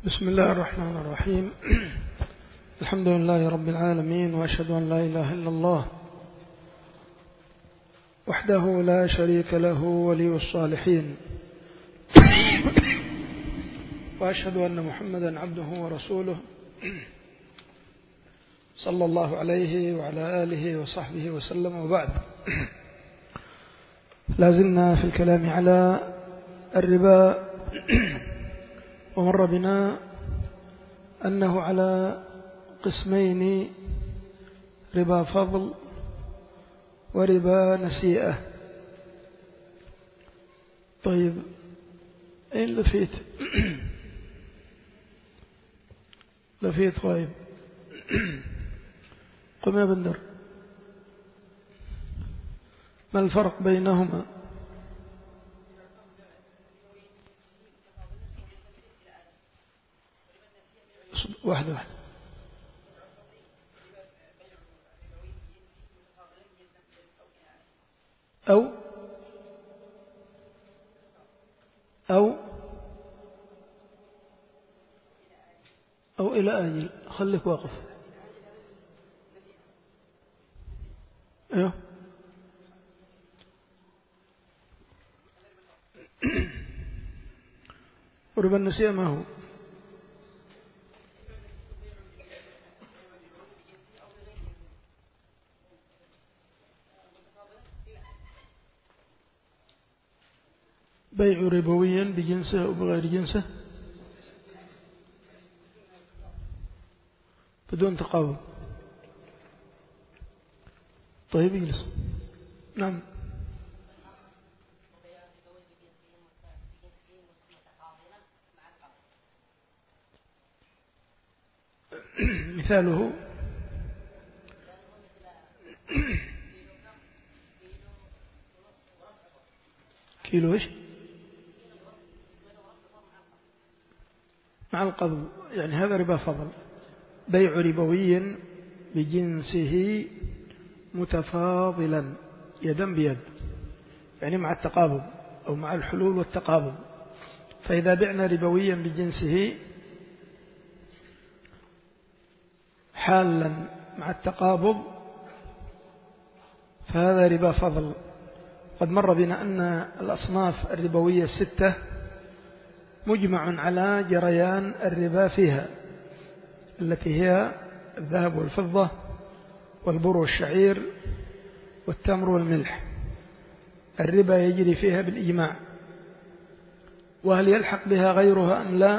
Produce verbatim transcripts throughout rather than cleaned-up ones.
بسم الله الرحمن الرحيم. الحمد لله رب العالمين، وأشهد أن لا إله إلا الله وحده لا شريك له ولي الصالحين، وأشهد أن محمدا عبده ورسوله صلى الله عليه وعلى آله وصحبه وسلم، وبعد. لازلنا في الكلام على الربا، ومر بنا أنه على قسمين: ربا فضل وربا نسيئة. طيب، أين لفيت؟ لفيت غايب. قم يا بندر، ما الفرق بينهما؟ واحدة واحدة. أو أو أو إلى آجل. خليك واقف. أيوه. وربا النسيئة ما هو؟ بيع ربويا بجنسه أو بغير جنسه بدون تقابل. طيب، اجلس. نعم. مثاله كيلو ايش؟ مع القبض، يعني هذا ربا فضل. بيع ربوي بجنسه متفاضلا يدا بيد، يعني مع التقابض أو مع الحلول والتقابض. فإذا بعنا ربويا بجنسه حالا مع التقابض فهذا ربا فضل. قد مر بنا أن الأصناف الربوية الستة مجمع على جريان الربا فيها، التي هي الذهب والفضة والبر والشعير والتمر والملح. الربا يجري فيها بالإجماع. وهل يلحق بها غيرها أم لا؟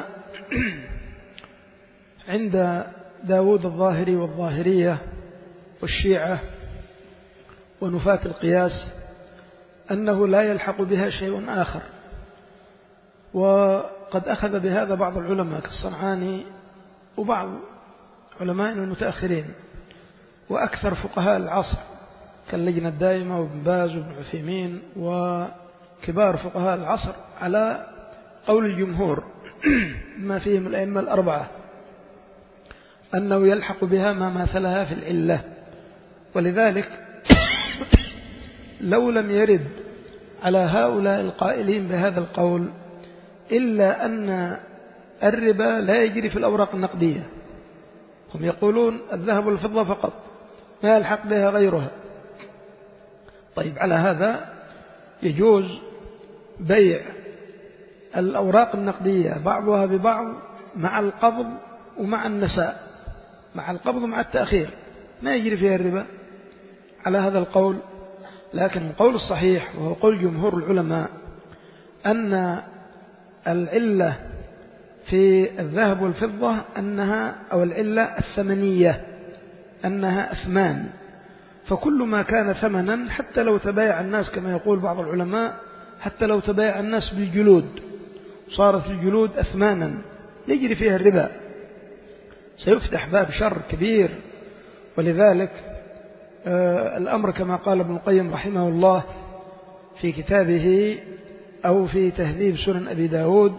عند داود الظاهري والظاهرية والشيعة ونفاة القياس أنه لا يلحق بها شيء آخر. وقد أخذ بهذا بعض العلماء كالصنعاني وبعض علماء المتأخرين، وأكثر فقهاء العصر كاللجنة الدائمة وابن باز وابن عثيمين وكبار فقهاء العصر على قول الجمهور ما فيهم الأئمة الأربعة أنه يلحق بها ما مثلها في العلة. ولذلك لو لم يرد على هؤلاء القائلين بهذا القول إلا أن الربا لا يجري في الأوراق النقدية. هم يقولون الذهب والفضة فقط، ما يلحق بها غيرها. طيب، على هذا يجوز بيع الأوراق النقدية بعضها ببعض مع القبض ومع النساء، مع القبض ومع التأخير، ما يجري فيها الربا على هذا القول. لكن القول الصحيح وهو قول جمهور العلماء أن العلة في الذهب والفضة أنها أو العلة الثمنية، أنها أثمان. فكل ما كان ثمنا، حتى لو تبايع الناس كما يقول بعض العلماء، حتى لو تبايع الناس بالجلود صارت الجلود أثمانا يجري فيها الربا، سيفتح باب شر كبير. ولذلك آه الأمر كما قال ابن القيم رحمه الله في كتابه أو في تهذيب سنن أبي داود،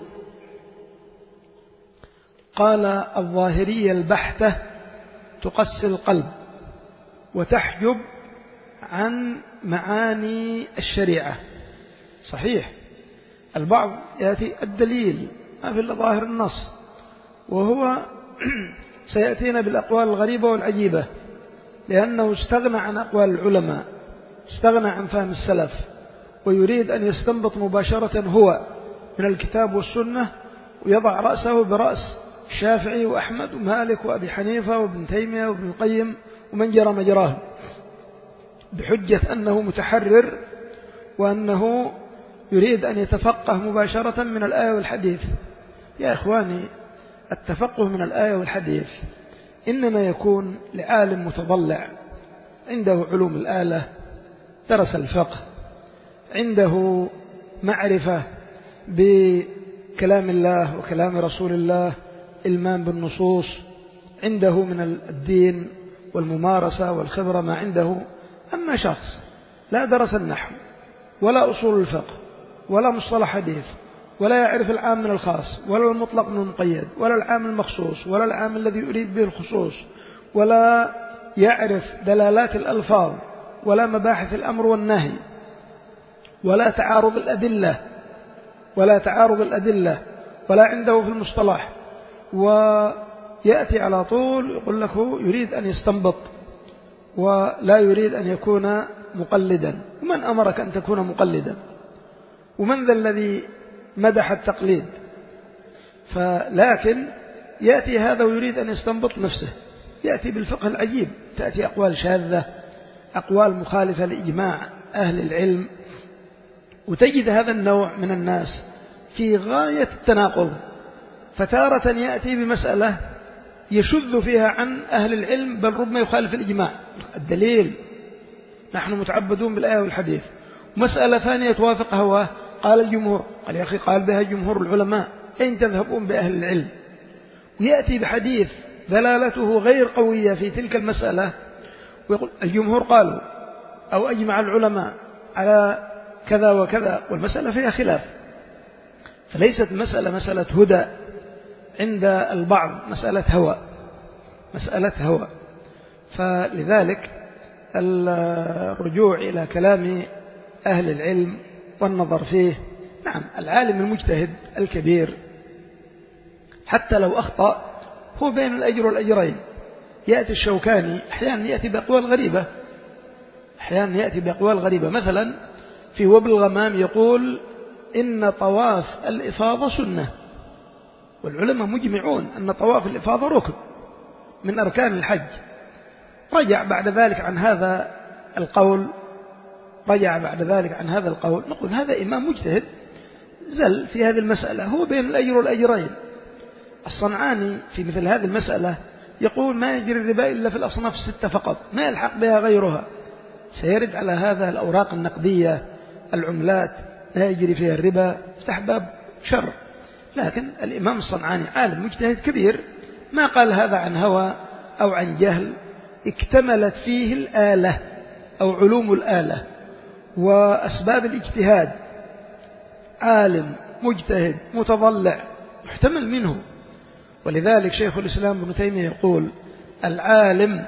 قال: الظاهرية البحتة تقسي القلب وتحجب عن معاني الشريعة. صحيح، البعض يأتي الدليل ما في إلا ظاهر النص، وهو سيأتينا بالأقوال الغريبة والعجيبة، لأنه استغنى عن أقوال العلماء، استغنى عن فهم السلف، ويريد أن يستنبط مباشرة هو من الكتاب والسنة، ويضع رأسه برأس الشافعي وأحمد ومالك وأبي حنيفة وابن تيمية وابن القيم ومن جرى مجراه، بحجة أنه متحرر وأنه يريد أن يتفقه مباشرة من الآية والحديث. يا إخواني، التفقه من الآية والحديث إنما يكون لعالم متضلع عنده علوم الآلة، درس الفقه، عنده معرفة بكلام الله وكلام رسول الله، إلمام بالنصوص، عنده من الدين والممارسة والخبرة ما عنده. أما شخص لا درس النحو ولا أصول الفقه ولا مصطلح حديث، ولا يعرف العام من الخاص ولا المطلق من المقيد ولا العام المخصوص ولا العام الذي يريد به الخصوص، ولا يعرف دلالات الألفاظ ولا مباحث الأمر والنهي ولا تعارض الأدلة ولا تعارض الأدلة ولا عنده في المصطلح، ويأتي على طول يقول لك يريد أن يستنبط ولا يريد أن يكون مقلدا. ومن أمرك أن تكون مقلدا؟ ومن ذا الذي مدح التقليد؟ فلكن يأتي هذا ويريد أن يستنبط نفسه، يأتي بالفقه العجيب، تأتي أقوال شاذة، أقوال مخالفة لإجماع أهل العلم، وتجد هذا النوع من الناس في غاية التناقض. فتارة يأتي بمسألة يشذ فيها عن أهل العلم، بل ربما يخالف الإجماع، الدليل نحن متعبدون بالآية والحديث. مسألة ثانية توافق هواه، قال الجمهور، قال يا أخي قال بها جمهور العلماء، أين تذهبون بأهل العلم؟ ويأتي بحديث دلالته غير قوية في تلك المسألة ويقول الجمهور قالوا أو أجمع العلماء على كذا وكذا، والمسألة فيها خلاف. فليست المسألة مسألة هدى عند البعض، مسألة هوى، مسألة هوى. فلذلك الرجوع إلى كلام أهل العلم والنظر فيه. نعم، العالم المجتهد الكبير حتى لو أخطأ هو بين الأجر والأجرين. يأتي الشوكاني أحيانا يأتي بأقوال غريبة، أحيانا يأتي بأقوال غريبة. مثلا في وبل الغمام يقول إن طواف الإفاضة سنة، والعلماء مجمعون أن طواف الإفاضة ركن من أركان الحج. رجع بعد ذلك عن هذا القول، رجع بعد ذلك عن هذا القول. نقول هذا إمام مجتهد زل في هذه المسألة، هو بين الأجر والأجرين. الصنعاني في مثل هذه المسألة يقول ما يجري الربا إلا في الأصناف الستة فقط، ما يلحق بها غيرها. سيرد على هذا الأوراق النقدية، العملات لا يجري فيها الربا، افتح باب شر. لكن الإمام الصنعاني عالم مجتهد كبير، ما قال هذا عن هوى أو عن جهل، اكتملت فيه الآلة أو علوم الآلة وأسباب الاجتهاد. عالم مجتهد متضلع محتمل منه. ولذلك شيخ الإسلام ابن تيمية يقول العالم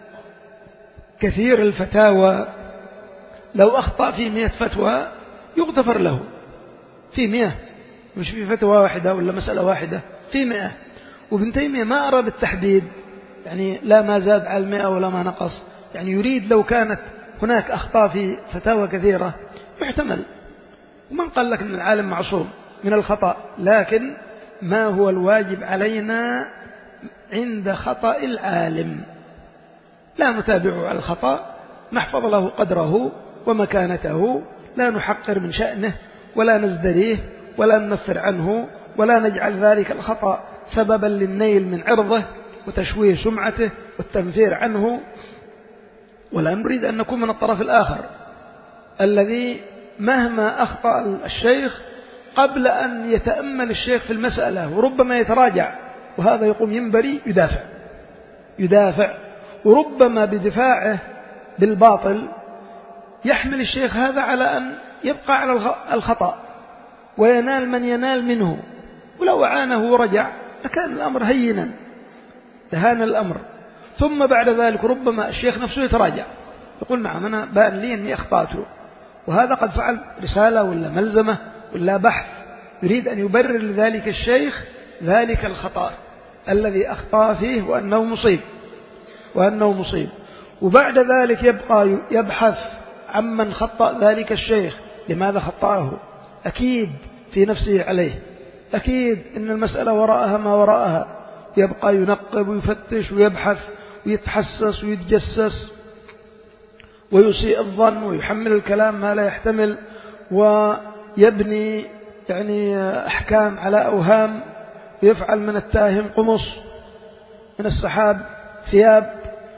كثير الفتاوى لو أخطأ في مئة فتوى يغتفر له، في مئة، مش في فتوى واحدة ولا مسألة واحدة، في مئة. وابن تيمية ما أراد التحديد، يعني لا ما زاد على المئة ولا ما نقص، يعني يريد لو كانت هناك أخطاء في فتاوى كثيرة يحتمل. ومن قال لك أن العالم معصوم من الخطأ، لكن ما هو الواجب علينا عند خطأ العالم؟ لا نتابعه على الخطأ، نحفظ له قدره ومكانته، لا نحقر من شأنه ولا نزدريه ولا ننفر عنه، ولا نجعل ذلك الخطأ سببا للنيل من عرضه وتشويه سمعته والتنفير عنه. ولا نريد أن نكون من الطرف الآخر الذي مهما أخطأ الشيخ قبل أن يتأمل الشيخ في المسألة وربما يتراجع، وهذا يقوم ينبري يدافع يدافع وربما بدفاعه بالباطل يحمل الشيخ هذا على أن يبقى على الخطأ وينال من ينال منه. ولو أعانه ورجع لكان الأمر هينا، تهان الأمر. ثم بعد ذلك ربما الشيخ نفسه يتراجع، يقول نعم أنا بان لي أني أخطأته، وهذا قد فعل رسالة ولا ملزمة ولا بحث، يريد أن يبرر لذلك الشيخ ذلك الخطأ الذي أخطأ فيه وأنه مصيب وأنه مصيب وبعد ذلك يبقى يبحث عمن خطأ ذلك الشيخ، لماذا خطأه؟ أكيد في نفسه عليه، أكيد إن المسألة وراءها ما وراءها، يبقى ينقب ويفتش ويبحث ويتحسس ويتجسس ويسيء الظن ويحمل الكلام ما لا يحتمل، ويبني يعني أحكام على أوهام، ويفعل من التاهم قمص، من السحاب ثياب،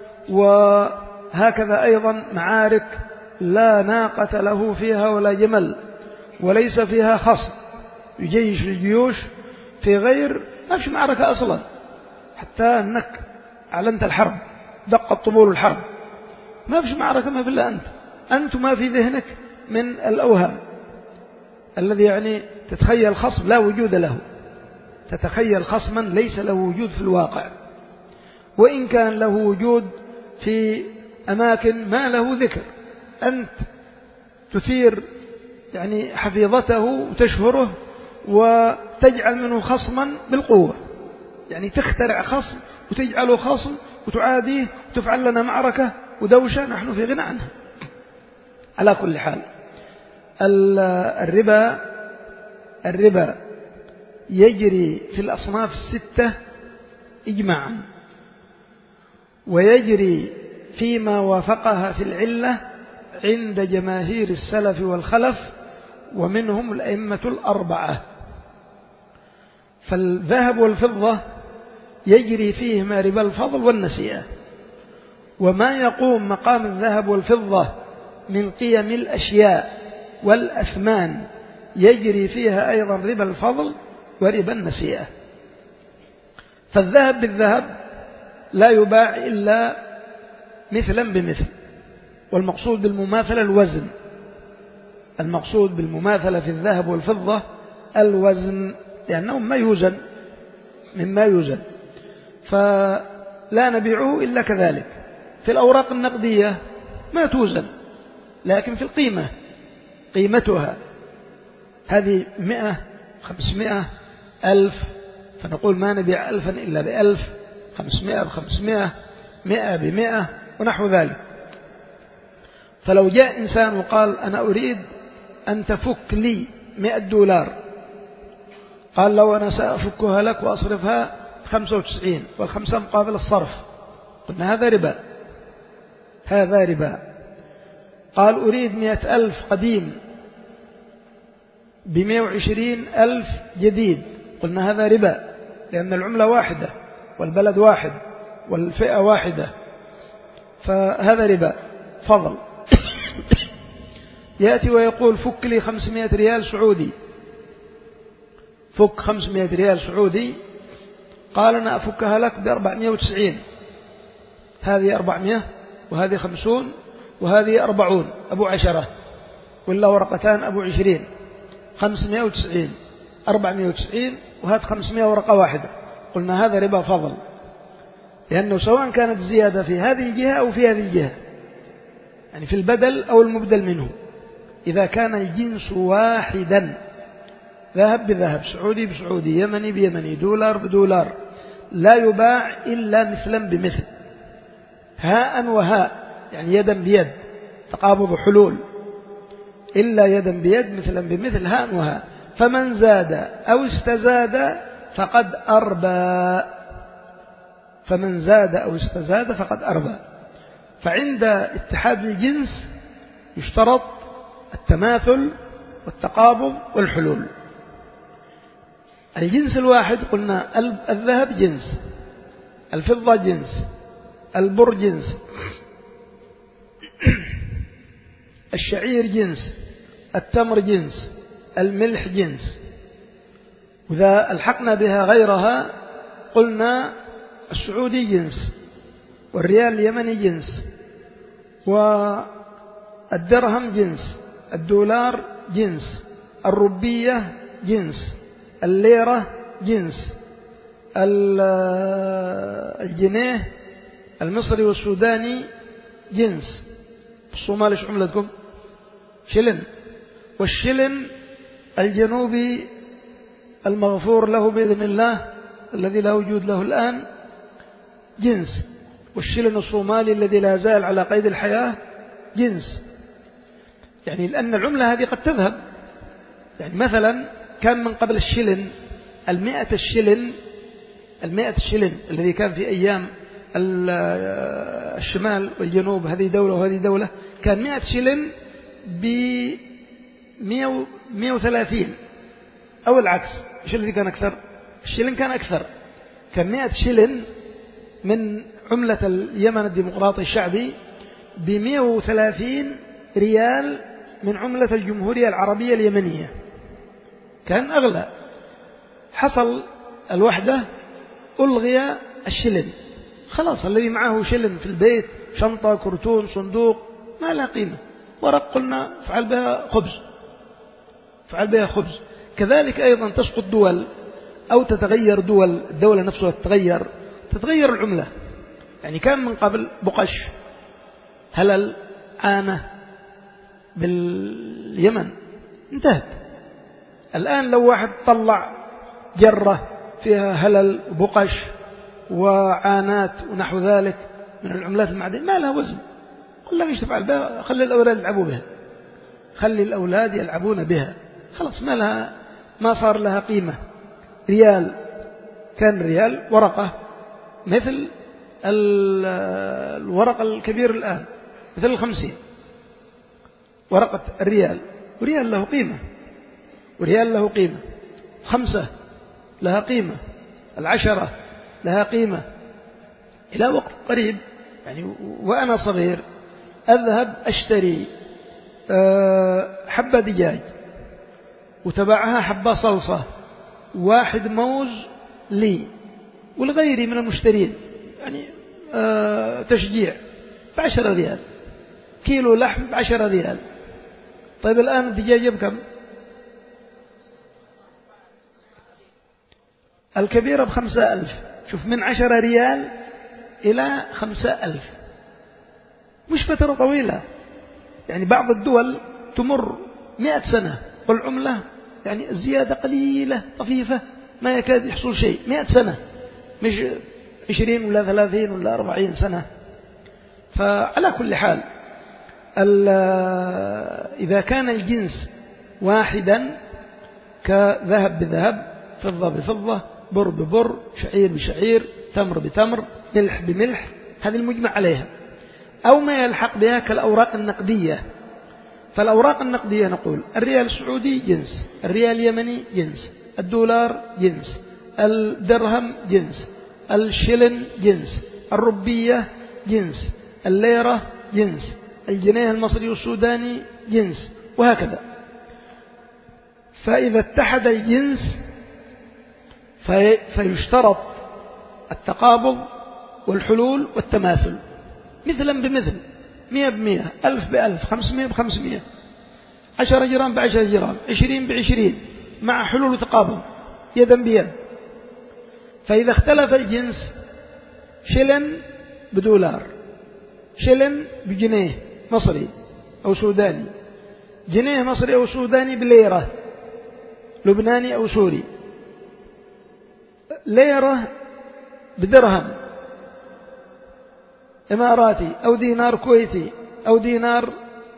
وهكذا أيضا معارك لا ناقة له فيها ولا جمل وليس فيها خصم، يجيش الجيوش في غير ما في معركة أصلا، حتى أنك أعلنت الحرب دقت طبول الحرب، ما فيش معركة، ما في إلا أنت أنت ما في ذهنك من الأوهام الذي يعني تتخيل خصم لا وجود له، تتخيل خصما ليس له وجود في الواقع، وإن كان له وجود في أماكن ما له ذكر، أنت تثير يعني حفيظته وتشهره وتجعل منه خصما بالقوة، يعني تخترع خصم وتجعله خصم وتعاديه وتفعل لنا معركة ودوشة نحن في غنى عنها. على كل حال الربا الربا يجري في الأصناف الستة إجماعا، ويجري فيما وافقها في العلة عند جماهير السلف والخلف ومنهم الأئمة الأربعة. فالذهب والفضة يجري فيهما ربا الفضل والنسيئة، وما يقوم مقام الذهب والفضة من قيم الأشياء والأثمان يجري فيها أيضا ربا الفضل وربا النسيئة. فالذهب بالذهب لا يباع إلا مثلا بمثل، والمقصود بالمماثلة الوزن، المقصود بالمماثلة في الذهب والفضة الوزن، لأنهم ما يوزن مما يوزن، فلا نبيعه إلا كذلك. في الأوراق النقدية ما توزن، لكن في القيمة قيمتها هذه مئة خمسمائة ألف، فنقول ما نبيع ألفا إلا بألف، خمسمائة بخمسمائة، مئة بمئة ونحو ذلك. فلو جاء إنسان وقال أنا أريد أن تفك لي مئة دولار، قال لو أنا سأفكها لك وأصرفها خمسة وتسعين والخمسة مقابل الصرف، قلنا هذا ربا، هذا ربا. قال أريد مئة ألف قديم بمئة وعشرين ألف جديد، قلنا هذا ربا، لأن العملة واحدة والبلد واحد والفئة واحدة، فهذا ربا فضل. يأتي ويقول فك لي خمسمائة ريال سعودي، فك خمسمائة ريال سعودي، قال أنا أفكها لك بأربعمائة وتسعين، هذه أربعمائة وهذه خمسون وهذه أربعون، أبو عشرة ولا ورقتان أبو عشرين، خمسمائة وتسعين أربعمائة وتسعين وهذه خمسمائة ورقة واحدة، قلنا هذا ربا فضل، لأنه سواء كانت زيادة في هذه الجهة أو في هذه الجهة، يعني في البدل أو المبدل منه، إذا كان الجنس واحدا، ذهب بذهب، سعودي بسعودي، يمني بيمني، دولار بدولار، لا يباع إلا مثلا بمثل، هاء وهاء، يعني يدا بيد، تقابض حلول، إلا يدا بيد مثلا بمثل، هاء وهاء. فمن زاد أو استزاد فقد أربى، فمن زاد أو استزاد فقد أربى. فعند اتحاد الجنس يشترط التماثل والتقابض والحلول. الجنس الواحد قلنا الذهب جنس، الفضة جنس، البر جنس، الشعير جنس، التمر جنس، الملح جنس. وإذا الحقنا بها غيرها قلنا السعودي جنس، والريال اليمني جنس، والدرهم جنس، الدولار جنس، الروبية جنس، الليرة جنس، الجنيه المصري والسوداني جنس. الصومال ايش عملتكم؟ شلن. والشلن الجنوبي المغفور له بإذن الله الذي لا وجود له الآن جنس، والشلن الصومالي الذي لا زال على قيد الحياة جنس. يعني لأن العملة هذه قد تذهب. يعني مثلا كان من قبل الشلن المئة الشلن المئة الشلن الذي كان في أيام الشمال والجنوب، هذه دولة وهذه دولة، كان مئة شلن بمئة وثلاثين أو العكس. إيش الذي كان أكثر؟ الشلن كان أكثر، كان مئة شلن من عملة اليمن الديمقراطي الشعبي بمئة وثلاثين ريال من عملة الجمهورية العربية اليمنية، كان أغلى. حصل الوحدة، ألغي الشلن، خلاص الذي معه شلن في البيت، شنطة، كرتون، صندوق، ما لا قيمة، ورق قلنا فعل بها خبز، فعل بها خبز. كذلك أيضا تسقط دول أو تتغير دول، الدولة نفسها تتغير، تتغير العملة. يعني كان من قبل بقش، هلل، عانة باليمن، انتهت. الآن لو واحد طلع جرة فيها هلل وبقش وعانات ونحو ذلك من العملات المعدنية، ما لها وزن، قل لك ايش تفعل بها؟ خلي الأولاد يلعبوا بها، خلي الأولاد يلعبون بها، خلاص ما لها، ما صار لها قيمة. ريال، كان ريال ورقة مثل الورق الكبير الآن، مثل الخمسين، ورقة الريال، وريال له قيمة، وريال له قيمة، خمسة لها قيمة، العشرة لها قيمة. إلى وقت قريب يعني وأنا صغير أذهب أشتري حبة دجاج وتبعها حبة صلصة، واحد موز لي والغيري من المشترين، يعني تشجيع، بعشرة ريال، كيلو لحم بعشرة ريال. طيب الآن الدجاج بكم؟ الكبيرة بخمسة ألف. شوف، من عشرة ريال إلى خمسة ألف، مش فترة طويلة. يعني بعض الدول تمر مئة سنة والعملة يعني الزيادة قليلة طفيفة، ما يكاد يحصل شيء. مئة سنة، مش عشرين ولا ثلاثين ولا أربعين سنة. فعلى كل حال إذا كان الجنس واحدا كذهب بذهب، فضة بفضة، بر ببر، شعير بشعير، تمر بتمر، ملح بملح، هذه المجمع عليها، أو ما يلحق بها كالأوراق النقدية. فالأوراق النقدية نقول الريال السعودي جنس، الريال اليمني جنس، الدولار جنس، الدرهم جنس، الشلن جنس، الربية جنس، الليرة جنس، الجنيه المصري والسوداني جنس، وهكذا. فإذا اتحد الجنس في فيشترط التقابض والحلول والتماثل، مثلا بمثل، مئة بمئة، ألف بألف، خمسمائة بخمسمائة، عشرة جرام بعشرة جرام، عشرين بعشرين، مع حلول وتقابض يدا بيد. فإذا اختلف الجنس، شلن بدولار، شلن بجنيه مصري أو سوداني، جنيه مصري أو سوداني بليرة لبناني أو سوري، ليرة بدرهم إماراتي أو دينار كويتي أو دينار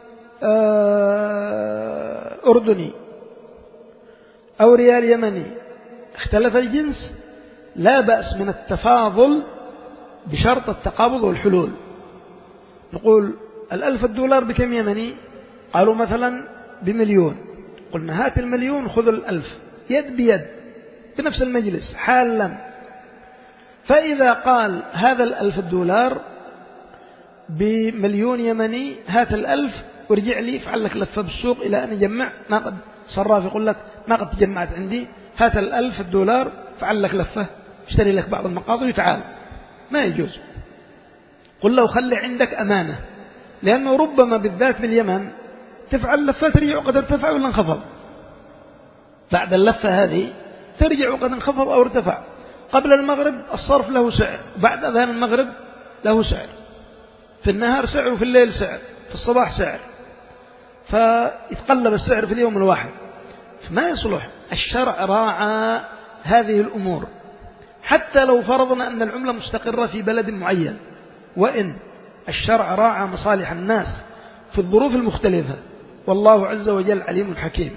أردني أو ريال يمني، اختلف الجنس، لا بأس من التفاضل بشرط التقابض والحلول. نقول الألف الدولار بكم يمني؟ قالوا مثلا بمليون، قلنا هات المليون خذ الألف، يد بيد بنفس المجلس حالا. فإذا قال هذا الألف الدولار بمليون يمني، هات الألف ورجع لي، فعل لك لفة بالسوق إلى أن يجمع، ما قد صراف يقول لك ما قد تجمعت عندي، هات الألف الدولار، فعل لك لفة، اشتري لك بعض المقاضي وتعال، ما يجوز. قل له خلي عندك أمانة، لأنه ربما بالذات باليمن تفعل لفة ترجع وقد ارتفع ولا انخفض، بعد اللفة هذه ترجع وقد انخفض أو ارتفع. قبل المغرب الصرف له سعر، بعد أذان المغرب له سعر، في النهار سعر وفي الليل سعر، في الصباح سعر، فيتقلب السعر في اليوم الواحد، فما يصلح. الشرع راعى هذه الأمور، حتى لو فرضنا أن العملة مستقرة في بلد معين، وإن الشرع راعى مصالح الناس في الظروف المختلفة، والله عز وجل عليم حكيم.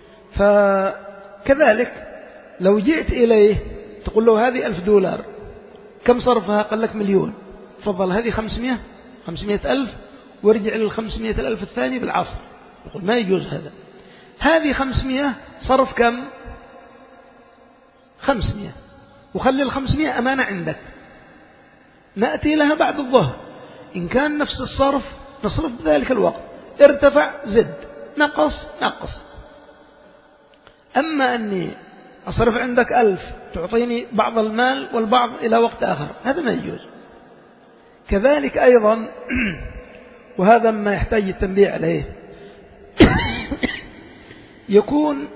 فكذلك لو جئت إليه تقول له هذه ألف دولار، كم صرفها؟ قال لك مليون، تفضل هذه خمسمائة خمسمائة ألف، وارجع للخمسمائة الألف الثاني بالعصر. يقول ما يجوز هذا. هذه خمسمائة صرف كم؟ خمسمائة، وخلي الخمسمائة أمانة عندك، نأتي لها بعد الظهر، إن كان نفس الصرف نصرف بذلك الوقت، ارتفع زد، نقص نقص. أما أني أصرف عندك ألف تعطيني بعض المال والبعض إلى وقت آخر، هذا ما يجوز. كذلك أيضا وهذا ما يحتاج التنبيه عليه، يكون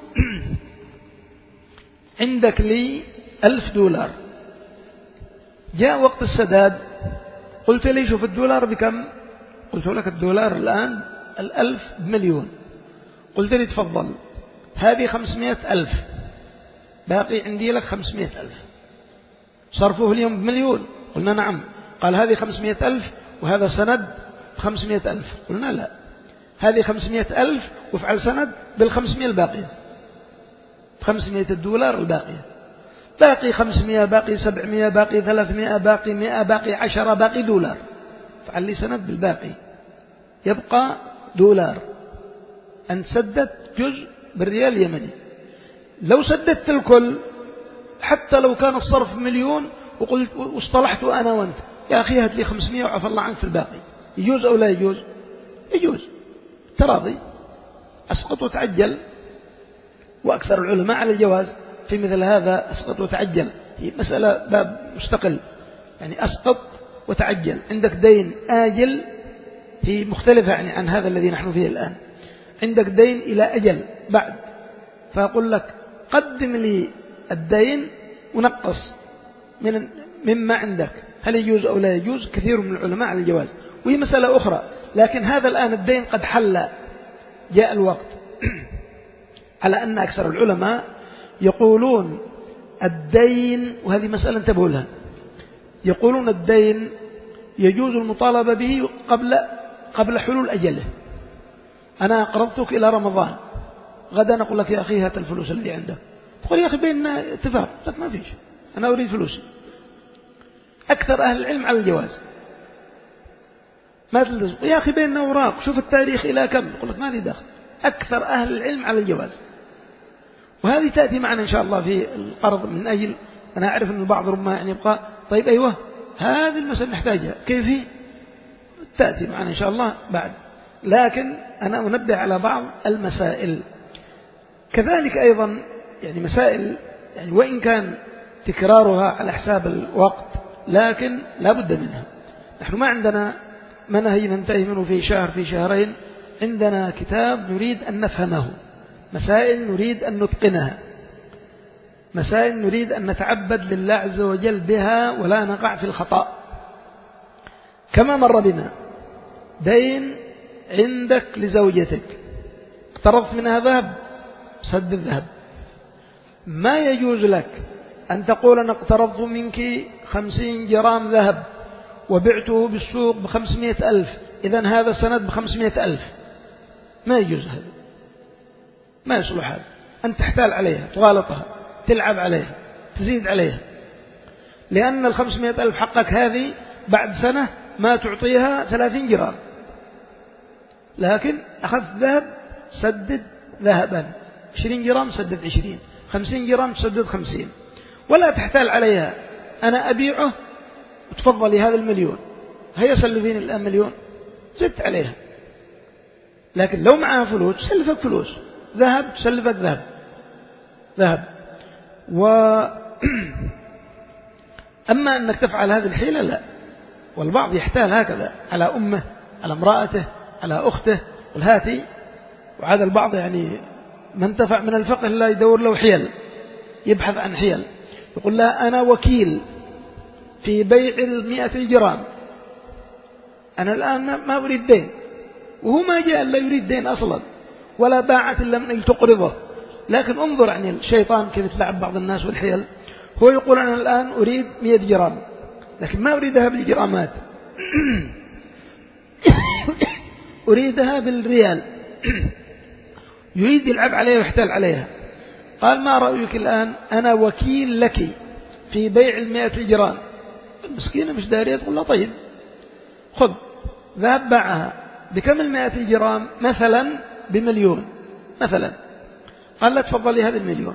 عندك لي ألف دولار، جاء وقت السداد، قلت لي شوف الدولار بكم؟ قلت لك الدولار الآن الألف بمليون، قلت لي تفضل هذه خمسمائة ألف، باقي عندي لك خمسمائة ألف، صرفوه اليوم بمليون. قلنا نعم. قال هذه خمسمائة ألف وهذا سند بخمسمائة ألف. قلنا لا، هذه خمسمائة ألف وافعل سند بالخمسمائة الباقية، خمسمائة الدولار الباقية، باقي خمسمائة، باقي سبعمائة، باقي ثلاثمائة، باقي مائة، باقي عشرة، باقي دولار، فعل لي سند بالباقي، يبقى دولار. أنت سددت جزء بالريال اليمني، لو سددت الكل حتى لو كان الصرف مليون وقلت واصطلحت أنا وأنت، يا أخي هات لي خمسمائة وعفى الله عنك في الباقي، يجوز أو لا يجوز؟ يجوز تراضي، أسقط وتعجل. وأكثر العلماء على الجواز في مثل هذا، أسقط وتعجل، هي مسألة باب مستقل، يعني أسقط وتعجل. عندك دين آجل هي مختلفة يعني عن هذا الذي نحن فيه الآن، عندك دين إلى أجل بعد، فأقول لك قدم لي الدين ونقص من مما عندك، هل يجوز أو لا يجوز؟ كثير من العلماء على الجواز، وهي مسألة أخرى. لكن هذا الآن الدين قد حل، جاء الوقت على أن أكثر العلماء يقولون الدين، وهذه مسألة انتبهوا لها، يقولون الدين يجوز المطالبة به قبل قبل حلول أجله. أنا قرضتك إلى رمضان، غدا أقول لك يا أخي هات الفلوس اللي عندك، تقول يا أخي بيننا اتفاق، لك ما فيش، أنا أريد فلوسي. أكثر أهل العلم على الجواز، ما تلتزم يا أخي بيننا أوراق، شوف التاريخ إلى كم، يقول لك ما لي دخل. أكثر أهل العلم على الجواز، وهذه تأتي معنا إن شاء الله في القرض. من أجل أنا أعرف أن البعض ربما يعني يبقى طيب أيوة هذه المسألة نحتاجها، كيف هي؟ تأتي معنا إن شاء الله بعد، لكن أنا أنبه على بعض المسائل. كذلك أيضا يعني مسائل يعني وإن كان تكرارها على حساب الوقت لكن لا بد منها. نحن ما عندنا منهج ننتهي منه في شهر في شهرين، عندنا كتاب نريد أن نفهمه، مسائل نريد أن نتقنها، مسائل نريد أن نتعبد لله عز وجل بها ولا نقع في الخطأ. كما مر بنا دين عندك لزوجتك، اقترضت منها ذهب، سد الذهب. ما يجوز لك أن تقول أنا اقترضت منك خمسين جرام ذهب وبعته بالسوق بخمسمائة ألف، إذن هذا سند بخمسمائة ألف، ما يجوز هذا، ما يصلح هذا. أن تحتال عليها، تغالطها، تلعب عليها، تزيد عليها، لأن الخمسمائة ألف حقك هذه بعد سنة ما تعطيها ثلاثين جرام، لكن أخذت ذهب سدد ذهبا، عشرين جرام سدد عشرين، خمسين جرام تسدد خمسين، ولا تحتال عليها. أنا أبيعه وتفضلي هذا المليون، هيا سلفين الآن مليون، زدت عليها. لكن لو معها فلوس تسلفك فلوس، ذهب تسلفك ذهب ذهب و أما أنك تفعل هذه الحيلة لا. والبعض يحتال هكذا على أمه، على امرأته، على أخته، والهاتي. وهذا البعض يعني ما انتفع من الفقه لا يدور له حيل، يبحث عن حيل، يقول لها أنا وكيل في بيع المئة الجرام، أنا الآن ما أريد دين، وهو ما جاء لا يريد دين أصلا، ولا باعت إلا من أجل تقرضه. لكن انظر يعني الشيطان كيف يتلعب بعض الناس والحيل. هو يقول أنا الآن أريد مئة جرام، لكن ما أريدها بالجرامات أريدها بالريال يريد يلعب عليها ويحتال عليها. قال ما رأيك الآن أنا وكيل لك في بيع المئة الجرام. المسكينة مش دارية، تقول له طيب خذ. ذهب باعها بكم المئة الجرام؟ مثلا بمليون مثلا. قال لا تفضلي هذا المليون.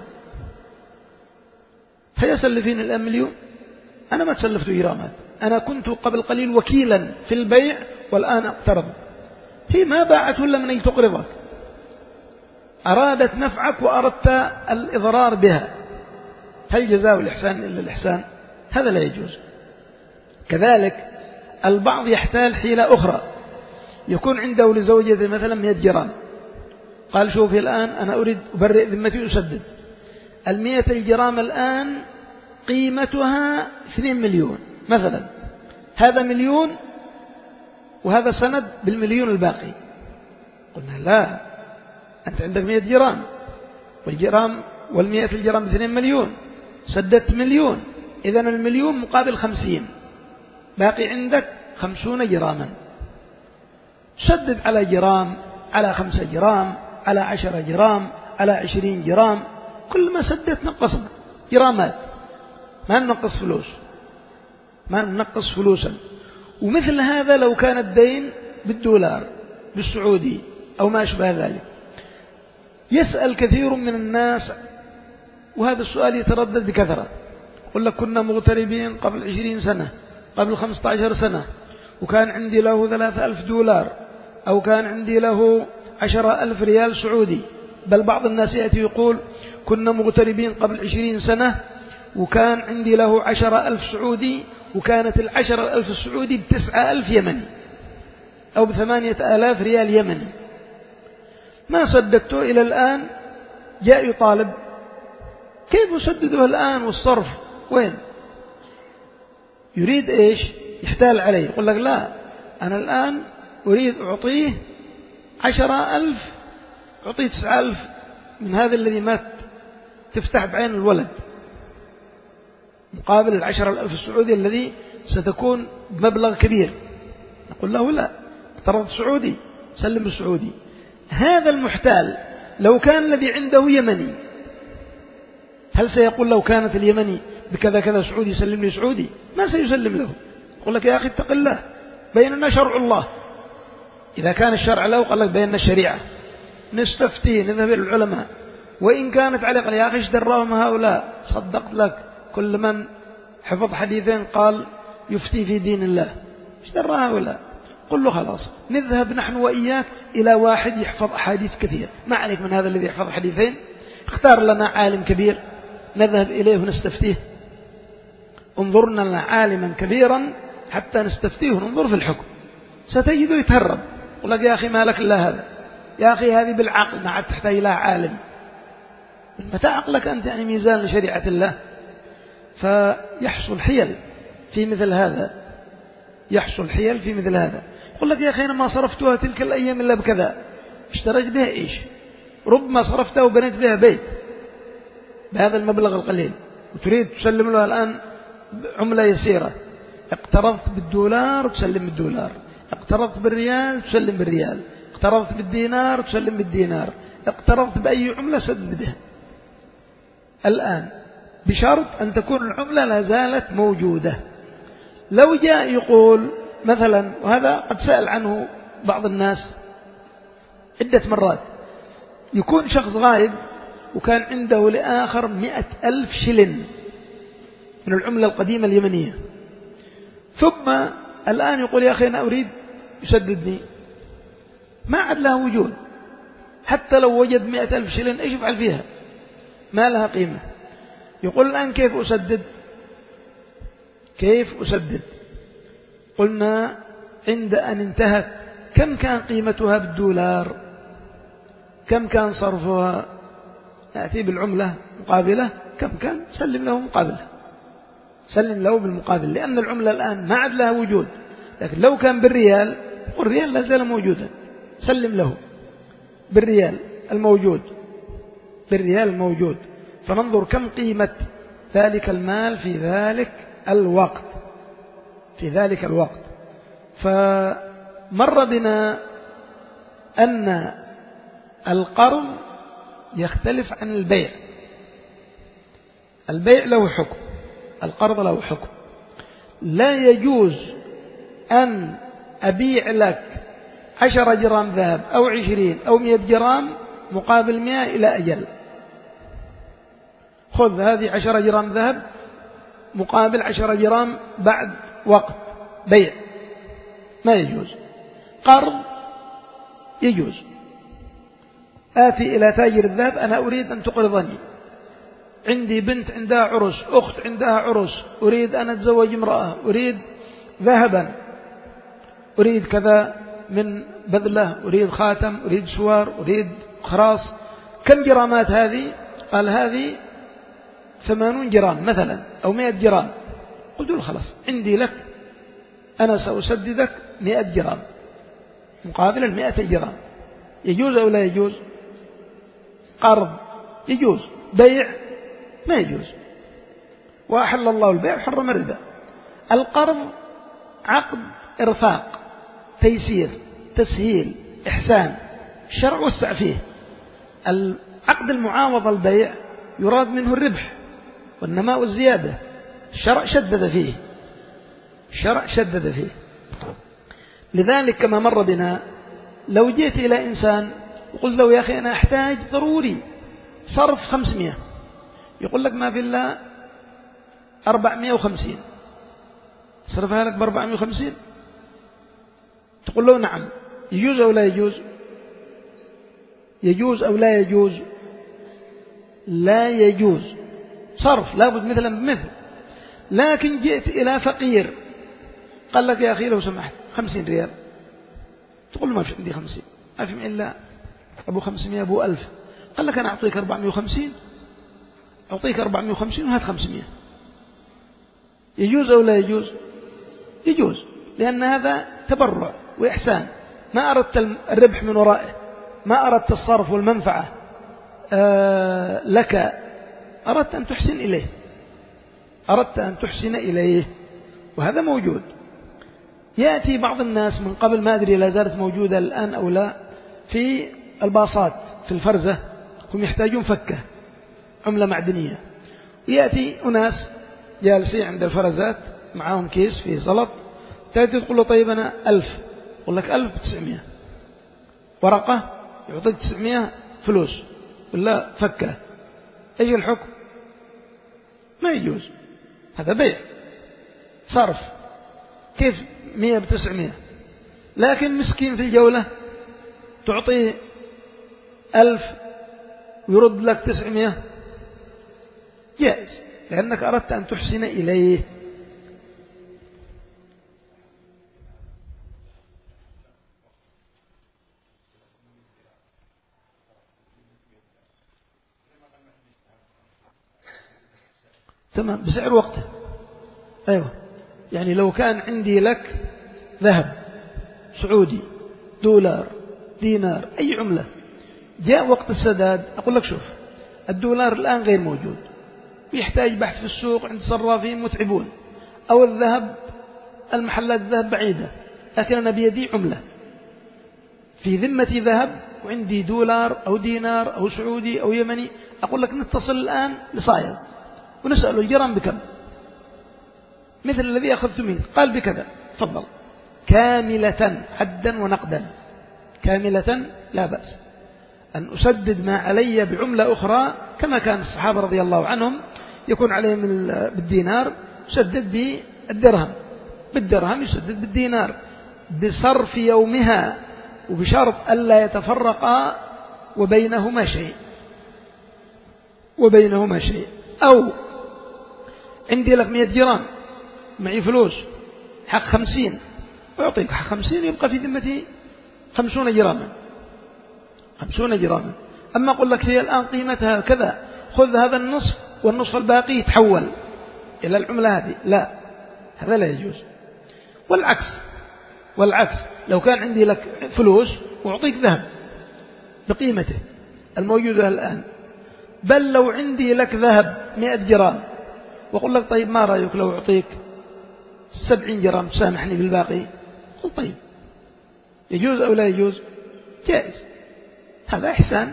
هيا سلفين الآن مليون. أنا ما تسلفت جرامات، أنا كنت قبل قليل وكيلا في البيع والآن أقترض. هي ما باعت ولا من أن تقرضك، أرادت نفعك وأردت الإضرار بها. هل جزاء الإحسان إلا الإحسان؟ هذا لا يجوز. كذلك البعض يحتال حيلة أخرى، يكون عنده لزوجته مثلا مئة جرام، قال شوفي الآن أنا أريد أبرئ ذمتي أسدد. المئة الجرام الآن قيمتها اثنين مليون مثلا، هذا مليون وهذا سند بالمليون الباقي. قلنا لا، أنت عندك مئة جرام والجرام والمئة الجرام باثنين مليون، سددت مليون، إذن المليون مقابل خمسين، باقي عندك خمسون جراما. سدد على جرام، على خمسة جرام، على عشرة جرام، على عشرين جرام. كل ما سددت نقصنا جرامات، ما ننقص فلوس، ما ننقص فلوسا. ومثل هذا لو كان الدين بالدولار بالسعودي أو ما أشبه ذلك. يسأل كثير من الناس وهذا السؤال يتردد بكثرة، يقول لك كنا مغتربين قبل عشرين سنة، قبل خمسة عشر سنة، وكان عندي له ثلاثة ألف دولار، أو كان عندي له عشرة ألف ريال سعودي. بل بعض الناس يأتي يقول كنا مغتربين قبل عشرين سنة وكان عندي له عشرة ألف سعودي، وكانت العشرة ألف السعودي بتسعة ألف يمني أو بثمانية آلاف ريال يمني. ما سددته إلى الآن، جاء يطالب كيف أسدده الآن والصرف وين؟ يريد إيش؟ يحتال عليه، يقول لك لا أنا الآن أريد أعطيه عشرة ألف، أعطيه تسعة ألف من هذا الذي مات تفتح بعين الولد مقابل العشرة الألف السعودي الذي ستكون بمبلغ كبير. نقول له لا، اقترض سعودي سلم السعودي. هذا المحتال لو كان الذي عنده يمني، هل سيقول لو كانت اليمني بكذا كذا سعودي سلم لي سعودي؟ ما سيسلم له. يقول لك يا أخي اتق الله، بيننا شرع الله. إذا كان الشرع له قال لك بيننا الشريعة، نستفتي نذهب إلى العلماء. وإن كانت عليه قال يا أخي ايش دراهم هؤلاء؟ صدقت لك، كل من حفظ حديثين قال يفتي في دين الله، ايش درى هؤلاء؟ قل له خلاص نذهب نحن وإياك إلى واحد يحفظ أحاديث كثير، ما عليك من هذا الذي يحفظ حديثين، اختار لنا عالم كبير نذهب إليه ونستفتيه. انظرنا لنا عالما كبيرا حتى نستفتيه وننظر في الحكم. ستجده يتهرب، يقول لك يا أخي ما لك إلا هذا، يا أخي هذه بالعقل ما عاد تحتاج إلى عالم. متى عقلك أنت يعني ميزان لشريعة الله؟ فيحصل حيل في مثل هذا، يحصل حيل في مثل هذا. يقول لك يا أخي أنا ما صرفتها تلك الأيام إلا بكذا، اشتريت بها إيش؟ ربما صرفتها وبنيت بها بيت بهذا المبلغ القليل، وتريد تسلم له الآن عملة يسيرة. اقترضت بالدولار تسلم بالدولار، اقترضت بالريال تسلم بالريال، اقترضت بالدينار تسلم بالدينار، اقترضت بأي عملة سدد بها. الآن بشرط أن تكون العملة لا زالت موجودة. لو جاء يقول مثلا، وهذا قد سأل عنه بعض الناس عدة مرات، يكون شخص غائب وكان عنده لآخر مئة ألف شلن من العملة القديمة اليمنية، ثم الآن يقول يا أخي أنا أريد يسددني، ما عاد لها وجود. حتى لو وجد مئة ألف شلن إيش يفعل فيها؟ ما لها قيمة. يقول الآن كيف أسدد؟ كيف أسدد؟ قلنا عند أن انتهت كم كان قيمتها بالدولار، كم كان صرفها، نأتي بالعملة مقابلة، كم كان سلم له مقابلة، سلم له بالمقابل، لأن العملة الآن ما عاد لها وجود. لكن لو كان بالريال، والريال لا زال موجودا، سلم له بالريال الموجود، بالريال الموجود. فننظر كم قيمة ذلك المال في ذلك الوقت في ذلك الوقت. فمر بنا أن القرض يختلف عن البيع. البيع له حكم، القرض له حكم. لا يجوز أن أبيع لك عشر جرام ذهب أو عشرين أو مئة جرام مقابل مئة إلى أجل. خذ هذه عشر جرام ذهب مقابل عشر جرام بعد وقت، بيع ما يجوز. قرض يجوز. آتي إلى تاجر الذهب: أنا أريد أن تقرضني، عندي بنت عندها عرس، أخت عندها عرس، أريد أن أتزوج امرأة، أريد ذهبا، أريد كذا من بذلة، أريد خاتم، أريد سوار، أريد خراص. كم جرامات هذه؟ قال هذه ثمانون جرام مثلا أو مئة جرام. قلت له خلاص، عندي لك، أنا سأسددك مئة جرام مقابل المئة جرام. يجوز أو لا يجوز؟ قرض يجوز، بيع ما يجوز. وأحل الله البيع وحرم الربا. القرض عقد إرفاق، تيسير، تسهيل، إحسان، الشرع وسع فيه. العقد المعاوضة البيع يراد منه الربح والنماء والزيادة، الشرع شدد فيه، الشرع شدد فيه. لذلك كما مر بنا، لو جئت إلى إنسان وقلت له: يا أخي أنا أحتاج ضروري صرف خمسمائة، يقول لك: ما في إلا أربعمائة وخمسين، صرفها لك بأربعمائة وخمسين. تقول له: نعم. يجوز أو لا يجوز؟ يجوز أو لا يجوز؟ لا يجوز. صرف لابد مثلا بمثل. لكن جئت إلى فقير قال لك: يا أخي لو سمحت خمسين ريال، تقول له: ما في عندي خمسين، ما في إلا أبو خمسمائة أبو ألف. قال لك: أنا أعطيك أربعمائة وخمسين، أعطيك أربعمائة وخمسين وهات خمسمائة. يجوز أو لا يجوز؟ يجوز، لأن هذا تبرع وإحسان. ما أردت الربح من ورائه، ما أردت الصرف والمنفعة آه لك، أردت أن تحسن إليه، أردت أن تحسن إليه، وهذا موجود. يأتي بعض الناس من قبل، ما أدري لا زالت موجودة الآن أو لا، في الباصات في الفرزة، هم يحتاجون فكة عملة معدنية. يأتي أناس جالسين عند الفرزات معهم كيس فيه زلط، تأتي تقول له: طيب أنا ألف. يقول لك: ألف بتسعمائة، ورقة يعطيك تسعمائة فلوس ولا فكة. إيش الحكم؟ ما يجوز، هذا بيع صرف. كيف مئة بتسعمائة؟ لكن مسكين في الجولة تعطيه ألف ويرد لك تسعمائة، جائز، لأنك أردت أن تحسن إليه. تمام، بسعر وقته. أيوة، يعني لو كان عندي لك ذهب سعودي، دولار، دينار، أي عملة، جاء وقت السداد، أقول لك: شوف، الدولار الآن غير موجود، يحتاج بحث في السوق عند صرافين متعبون، أو الذهب المحلات الذهب بعيدة، لكن أنا بيدي عملة في ذمتي ذهب، وعندي دولار أو دينار أو سعودي أو يمني. أقول لك: نتصل الآن لصايغ ونسأله: الجرام بكم؟ مثل الذي أخذت منه. قال: بكذا. تفضل، كاملة عدا ونقدا، كاملة لا بأس. أن أسدد ما علي بعملة أخرى، كما كان الصحابة رضي الله عنهم يكون عليهم بالدينار، يسدد بالدرهم، بالدرهم يسدد بالدينار، بصرف يومها، وبشرط ألا يتفرقا وبينهما شيء، وبينهما شيء. أو عندي لك مئة جرام، معي فلوس حق خمسين، أعطيك حق خمسين، يبقى في ذمتي خمسون جراما، خمسون جراما. أما أقول لك هي الآن قيمتها كذا، خذ هذا النصف والنصف الباقي يتحول إلى العملة هذه، لا، هذا لا يجوز. والعكس، والعكس لو كان عندي لك فلوس وأعطيك ذهب بقيمته الموجودة الآن، بل لو عندي لك ذهب مئة جرام وأقول لك طيب ما رأيك لو أعطيك سبعين جرام سامحني بالباقي؟ قل طيب، يجوز أو لا يجوز؟ جائز، هذا إحسان.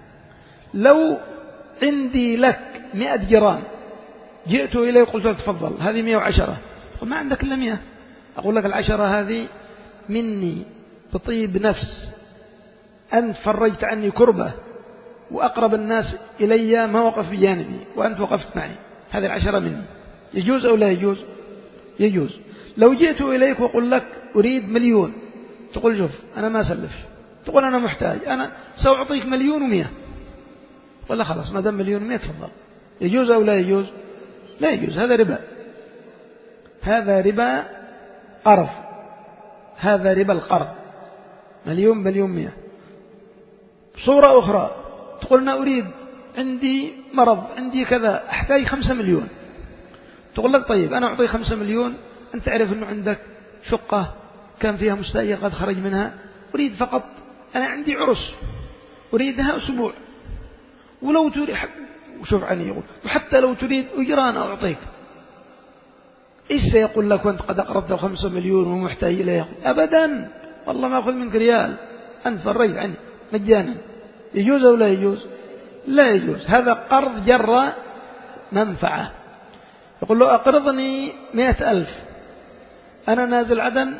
لو عندي لك مئة جرام جئت إليه وقلت لك تفضل هذه مئة وعشرة، قل ما عندك إلا مئة، أقول لك العشرة هذه مني بطيب نفس، أنت فرجت عني كربة وأقرب الناس إلي ما وقف بجانبي وأنت وقفت معي، هذه العشرة مني. يجوز أو لا يجوز؟ يجوز. لو جئت إليك وقل لك أريد مليون، تقول شوف أنا ما أسلف، تقول أنا محتاج، أنا سأعطيك مليون ومئة، ولا خلاص ما دام مليون ومئة تفضل. يجوز أو لا يجوز؟ لا يجوز، هذا ربا، هذا ربا قرض، هذا ربا القرض، مليون مليون مئة. صورة أخرى تقول أنا أريد عندي مرض عندي كذا أحتاج خمسة مليون، تقول لك طيب أنا أعطي خمسة مليون، أنت تعرف أنه عندك شقة كان فيها مستأجر قد خرج منها، أريد فقط أنا عندي عرس أريدها أسبوع، ولو تريد شوف عني يقول وحتى لو تريد أجرة أنا أعطيك. إيش سيقول لك وأنت قد أقرضت خمسة مليون ومحتاج إليه؟ أبدا، والله ما أخذ منك ريال، أنت فرجت عني مجانا. يجوز أو لا يجوز؟ لا يجوز، هذا قرض جر منفعة. يقول له أقرضني مئة ألف، أنا نازل عدن،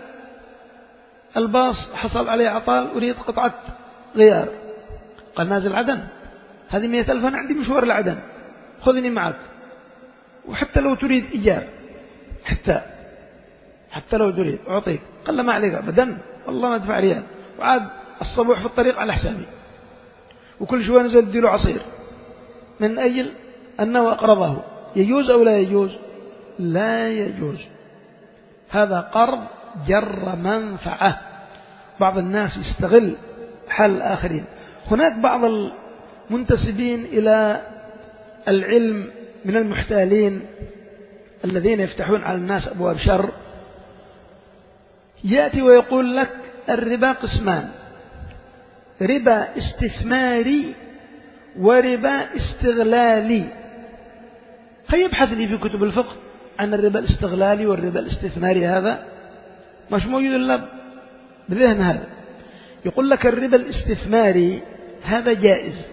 الباص حصل عليه عطال، أريد قطعة غيار، قال نازل عدن هذه مئة ألف، أنا عندي مشوار لعدن خذني معك، وحتى لو تريد إيجار حتى حتى لو تريد أعطيك، قال لا ما عليك أبدا والله ما أدفع ريال، وعاد الصبوح في الطريق على حسابي، وكل شوية نزل اديله عصير من أجل أنه أقرضه. يجوز أو لا يجوز؟ لا يجوز، هذا قرض جر منفعة. بعض الناس يستغل حال الآخرين. هناك بعض المنتسبين إلى العلم من المحتالين الذين يفتحون على الناس أبواب شر، يأتي ويقول لك الربا قسمان، ربا استثماري وربا استغلالي. فيبحث لي في كتب الفقه عن الربا الاستغلالي والربا الاستثماري، هذا مش موجود إلا بذهن هذا. يقول لك الربا الاستثماري هذا جائز.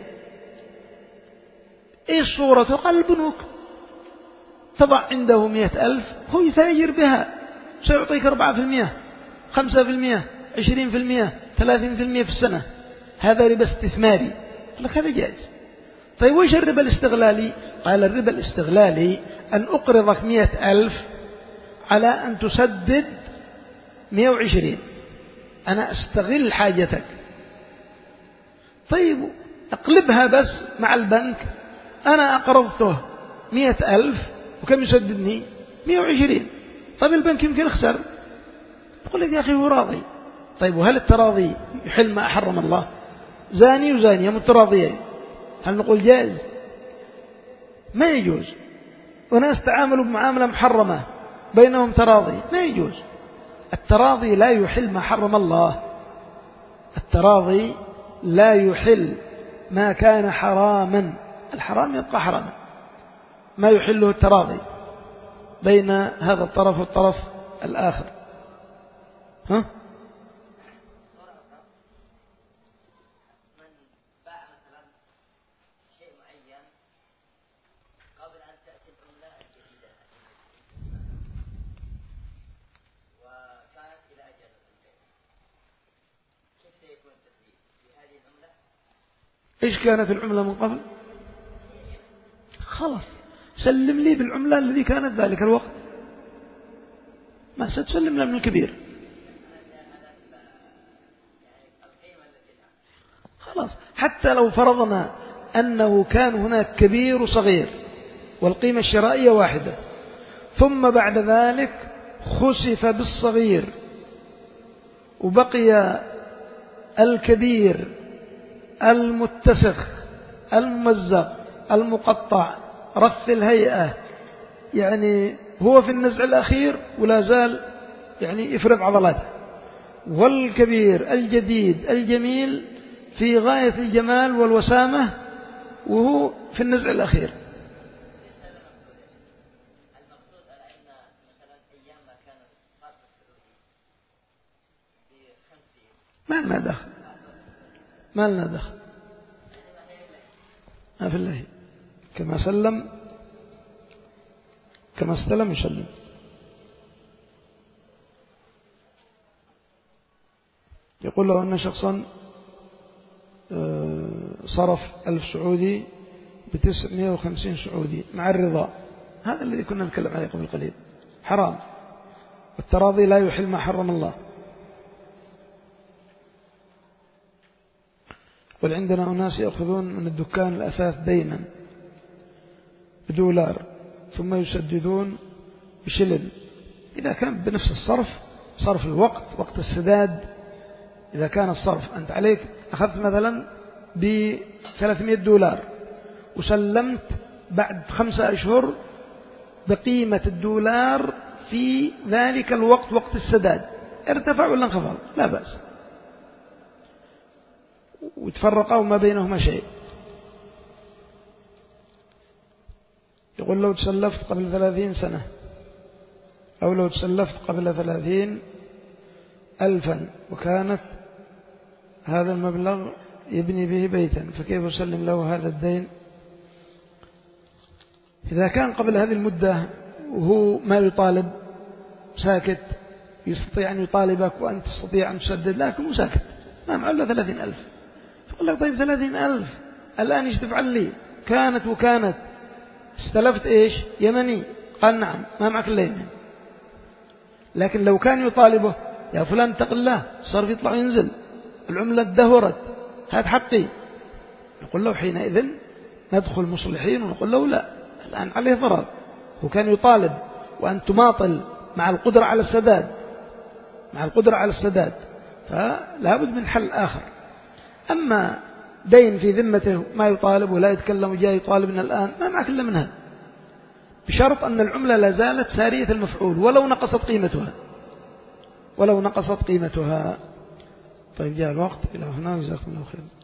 إيش صورته؟ قال البنوك تضع عنده مئة ألف هو يتاجر بها، سيعطيك أربعة في المئة خمسة في المئة عشرين في المئة ثلاثين في المئة في السنة، هذا ربا استثماري. يقول لك هذا جائز. طيب وإيش الربا الاستغلالي؟ قال الربا الاستغلالي أن أقرضك مئة ألف على أن تسدد مئة وعشرين، أنا أستغل حاجتك. طيب أقلبها بس مع البنك، أنا أقرضته مئة ألف وكم يسددني؟ مئة وعشرين. طيب البنك يمكن يخسر، يقول لك يا أخي هو راضي. طيب وهل التراضي يحل ما أحرم الله؟ زاني وزانية متراضيين، هل نقول جائز؟ ما يجوز. وناس تعاملوا بمعاملة محرمة بينهم تراضي، ما يجوز. التراضي لا يحل ما حرم الله، التراضي لا يحل ما كان حراما، الحرام يبقى حراما، ما يحله التراضي بين هذا الطرف والطرف الآخر. ها؟ إيش كانت العملة من قبل؟ خلاص سلم لي بالعملة الذي كانت ذلك الوقت، ما ستسلم لنا من الكبير. خلاص حتى لو فرضنا أنه كان هناك كبير وصغير والقيمة الشرائية واحدة، ثم بعد ذلك خسف بالصغير وبقي الكبير المتسخ الممزق المقطع رث الهيئة، يعني هو في النزع الأخير ولا زال يعني يفرض عضلاته، والكبير الجديد الجميل في غاية الجمال والوسامة وهو في النزع الأخير. ما لنا دخل، ما لنا دخل، ما في الله. كما سلم كما استلم يسلم. يقول له أن شخصا صرف ألف سعودي بتسعمائة وخمسين سعودي مع الرضا، هذا الذي كنا نتكلم عليه قبل قليل، حرام، والتراضي لا يحل ما حرم الله. وعندنا أناس يأخذون من الدكان الأثاث دينا بدولار ثم يسددون بشلل. إذا كان بنفس الصرف، صرف الوقت، وقت السداد، إذا كان الصرف أنت عليك أخذت مثلا بثلاثمائة دولار وسلمت بعد خمسة أشهر بقيمة الدولار في ذلك الوقت وقت السداد، ارتفع ولا انخفض لا بأس، وتفرقوا ما بينهما شيء. يقول لو تسلفت قبل ثلاثين سنة أو لو تسلفت قبل ثلاثين ألفا وكانت هذا المبلغ يبني به بيتا، فكيف أسلم له هذا الدين؟ إذا كان قبل هذه المدة وهو ما يطالب ساكت، يستطيع أن يطالبك وأنت تستطيع أن تسدد، لكن مساكت ما معه إلا ثلاثين ألف، فقال لك طيب ثلاثين ألف الآن إيش تفعل لي؟ كانت وكانت استلفت إيش يمني، قال نعم ما معك إلا يمن. لكن لو كان يطالبه يا فلان اتق الله، صار يطلع وينزل، العملة دهورت، هذا حقي، نقول له حينئذ ندخل مصلحين ونقول له لا، الآن عليه ضرر، وكان يطالب وأن تماطل مع القدرة على السداد، مع القدرة على السداد، فلا بد من حل آخر. أما دين في ذمته ما يطالب ولا يتكلم وجاء يطالبنا الآن، ما معك إلا منها، بشرط أن العملة لا زالت سارية المفعول ولو نقصت قيمتها، ولو نقصت قيمتها. طيب جاء الوقت إلى هنا، جزاكم الله خير.